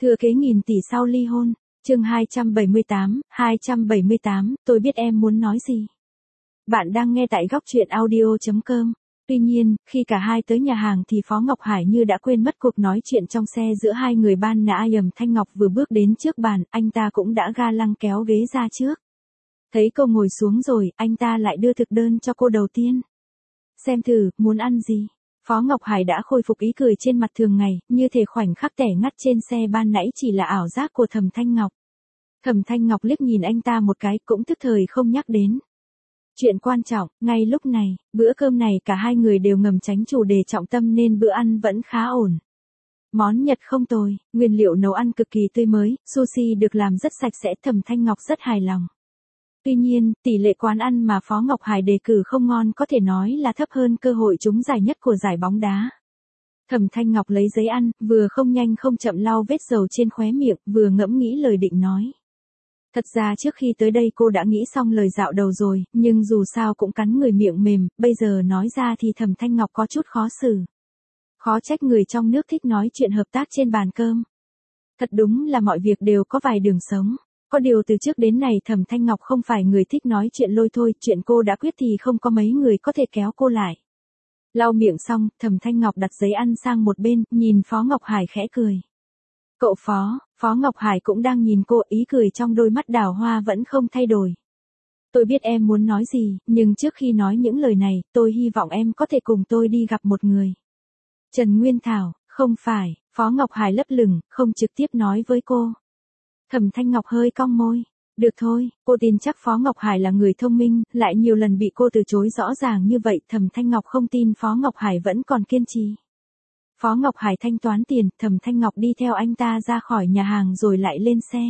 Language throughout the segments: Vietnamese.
Thừa kế nghìn tỷ sau ly hôn. Chương 278, tôi biết em muốn nói gì. Bạn đang nghe tại góc truyện audio.com. Tuy nhiên, khi cả hai tới nhà hàng thì Phó Ngọc Hải như đã quên mất cuộc nói chuyện trong xe giữa hai người ban nãy. Thanh Ngọc vừa bước đến trước bàn, anh ta cũng đã ga lăng kéo ghế ra trước. Thấy cô ngồi xuống rồi, anh ta lại đưa thực đơn cho cô đầu tiên. Xem thử, muốn ăn gì? Phó Ngọc Hải đã khôi phục ý cười trên mặt thường ngày, như thể khoảnh khắc tẻ ngắt trên xe ban nãy chỉ là ảo giác của Thẩm Thanh Ngọc. Thẩm Thanh Ngọc liếc nhìn anh ta một cái, cũng tức thời không nhắc đến. Chuyện quan trọng, ngay lúc này, bữa cơm này cả hai người đều ngầm tránh chủ đề trọng tâm nên bữa ăn vẫn khá ổn. Món Nhật không tồi, nguyên liệu nấu ăn cực kỳ tươi mới, sushi được làm rất sạch sẽ, Thẩm Thanh Ngọc rất hài lòng. Tuy nhiên, tỷ lệ quán ăn mà Phó Ngọc Hải đề cử không ngon có thể nói là thấp hơn cơ hội trúng giải nhất của giải bóng đá. Thẩm Thanh Ngọc lấy giấy ăn, vừa không nhanh không chậm lau vết dầu trên khóe miệng, vừa ngẫm nghĩ lời định nói. Thật ra trước khi tới đây cô đã nghĩ xong lời dạo đầu rồi, nhưng dù sao cũng cắn người miệng mềm, bây giờ nói ra thì Thẩm Thanh Ngọc có chút khó xử. Khó trách người trong nước thích nói chuyện hợp tác trên bàn cơm. Thật đúng là mọi việc đều có vài đường sống. Có điều từ trước đến nay Thẩm Thanh Ngọc không phải người thích nói chuyện lôi thôi, chuyện cô đã quyết thì không có mấy người có thể kéo cô lại. Lau miệng xong, Thẩm Thanh Ngọc đặt giấy ăn sang một bên, nhìn Phó Ngọc Hải khẽ cười. Cậu Phó Ngọc Hải cũng đang nhìn cô, ý cười trong đôi mắt đào hoa vẫn không thay đổi. Tôi biết em muốn nói gì, nhưng trước khi nói những lời này, tôi hy vọng em có thể cùng tôi đi gặp một người. Trần Nguyên Thảo, không phải, Phó Ngọc Hải lấp lửng, không trực tiếp nói với cô. Thẩm Thanh Ngọc hơi cong môi. Được thôi, cô tin chắc Phó Ngọc Hải là người thông minh, lại nhiều lần bị cô từ chối rõ ràng như vậy, Thẩm Thanh Ngọc không tin Phó Ngọc Hải vẫn còn kiên trì. Phó Ngọc Hải thanh toán tiền, Thẩm Thanh Ngọc đi theo anh ta ra khỏi nhà hàng rồi lại lên xe.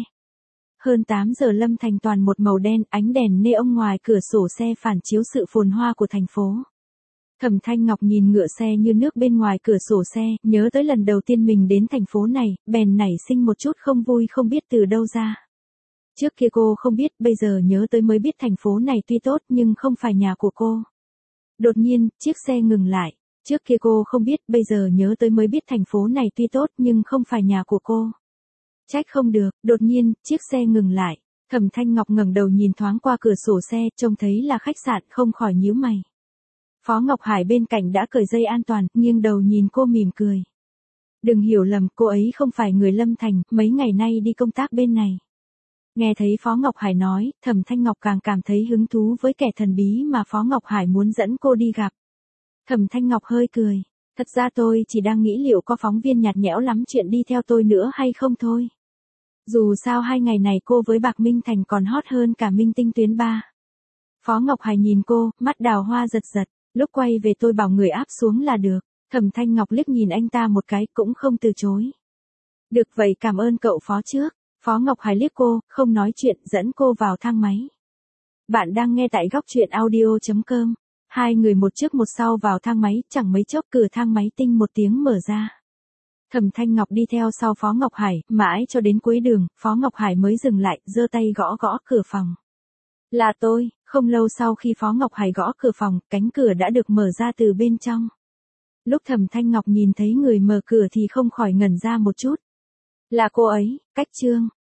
Hơn 8 giờ Lâm Thành toàn một màu đen, ánh đèn neon ngoài cửa sổ xe phản chiếu sự phồn hoa của thành phố. Thẩm Thanh Ngọc nhìn ngựa xe như nước bên ngoài cửa sổ xe, nhớ tới lần đầu tiên mình đến thành phố này, bèn nảy sinh một chút không vui không biết từ đâu ra. Trước kia cô không biết, bây giờ nhớ tới mới biết thành phố này tuy tốt nhưng không phải nhà của cô. Đột nhiên, chiếc xe ngừng lại. Trước kia cô không biết, bây giờ nhớ tới mới biết thành phố này tuy tốt nhưng không phải nhà của cô. Trách không được, đột nhiên, chiếc xe ngừng lại. Thẩm Thanh Ngọc ngẩng đầu nhìn thoáng qua cửa sổ xe, trông thấy là khách sạn, không khỏi nhíu mày. Phó Ngọc Hải bên cạnh đã cởi dây an toàn, nghiêng đầu nhìn cô mỉm cười. Đừng hiểu lầm, cô ấy không phải người Lâm Thành, mấy ngày nay đi công tác bên này. Nghe thấy Phó Ngọc Hải nói, Thẩm Thanh Ngọc càng cảm thấy hứng thú với kẻ thần bí mà Phó Ngọc Hải muốn dẫn cô đi gặp. Thẩm Thanh Ngọc hơi cười. Thật ra tôi chỉ đang nghĩ liệu có phóng viên nhạt nhẽo lắm chuyện đi theo tôi nữa hay không thôi. Dù sao 2 ngày này cô với Bạc Minh Thành còn hot hơn cả minh tinh tuyến 3. Phó Ngọc Hải nhìn cô, mắt đào hoa giật giật. Lúc quay về tôi bảo người áp xuống là được. Thẩm Thanh Ngọc liếc nhìn anh ta một cái, cũng không từ chối. Được vậy, cảm ơn cậu Phó trước. Phó Ngọc Hải liếc cô, không nói chuyện, dẫn cô vào thang máy. Bạn đang nghe tại góc truyện audio.com. Hai người một trước một sau vào thang máy, chẳng mấy chốc cửa thang máy tinh một tiếng mở ra. Thẩm Thanh Ngọc đi theo sau Phó Ngọc Hải, mãi cho đến cuối đường, Phó Ngọc Hải mới dừng lại, giơ tay gõ gõ cửa phòng. Là tôi. Không lâu sau khi Phó Ngọc Hải gõ cửa phòng, cánh cửa đã được mở ra từ bên trong. Lúc Thẩm Thanh Ngọc nhìn thấy người mở cửa thì không khỏi ngẩn ra một chút. Là cô ấy, Cách Trương.